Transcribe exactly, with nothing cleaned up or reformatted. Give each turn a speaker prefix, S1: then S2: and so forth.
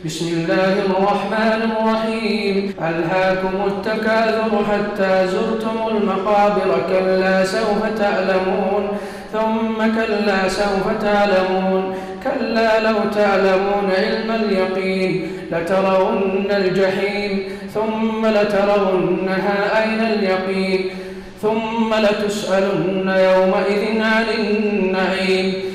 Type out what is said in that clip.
S1: بسم الله الرحمن الرحيم ألهاكم التكاثر حتى زرتم المقابر كلا سوف تعلمون ثم كلا سوف تعلمون كلا لو تعلمون علم اليقين لترون الجحيم ثم لترونها عين اليقين ثم لتسألن يومئذ عن النعيم